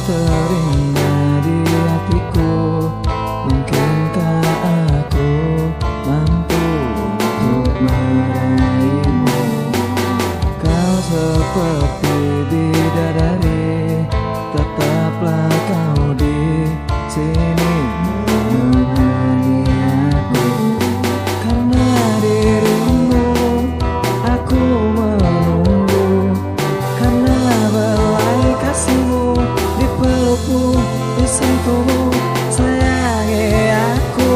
terindah di hatiku. Mungkinkah aku mampu untuk meraihmu? Kau seperti bidadari, tetaplah kau di sini menemani aku. Karena dirimu aku menunggu, karena belai kasihmu di pelukmu, di sentuhmu, sayangi aku.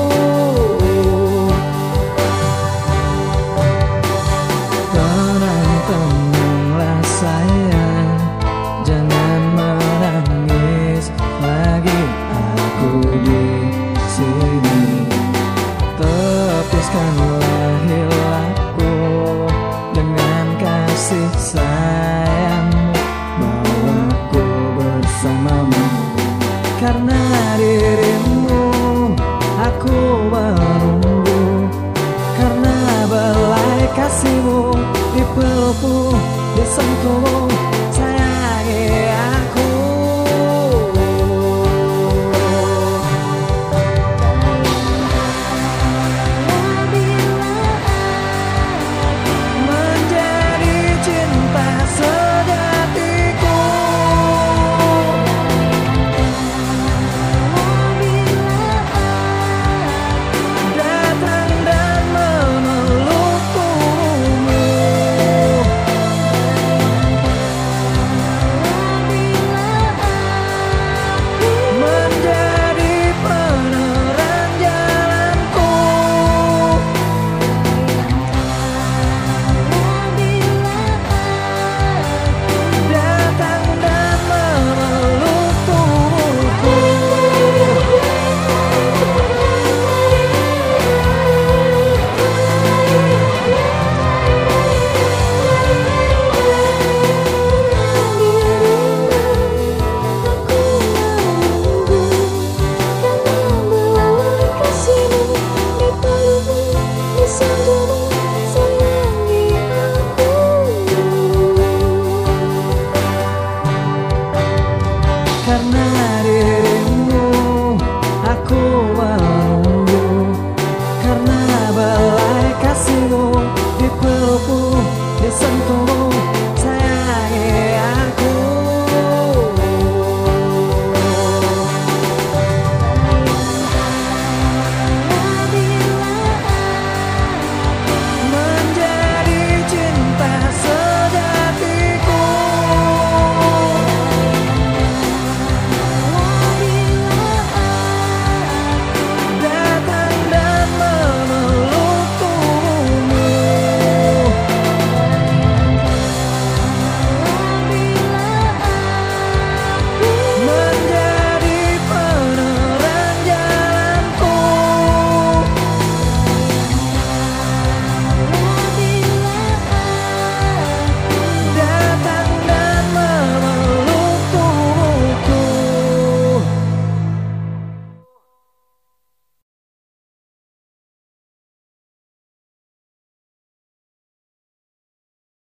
Tenang-tenanglah sayang, jangan menangis lagi, aku di sini. Tepiskanlah hilangku dengan kasih sayangmu, bawaku bersamamu. Karena dirimu aku menunggu, karena belai kasihmu di pelukmu, di sentuhmu,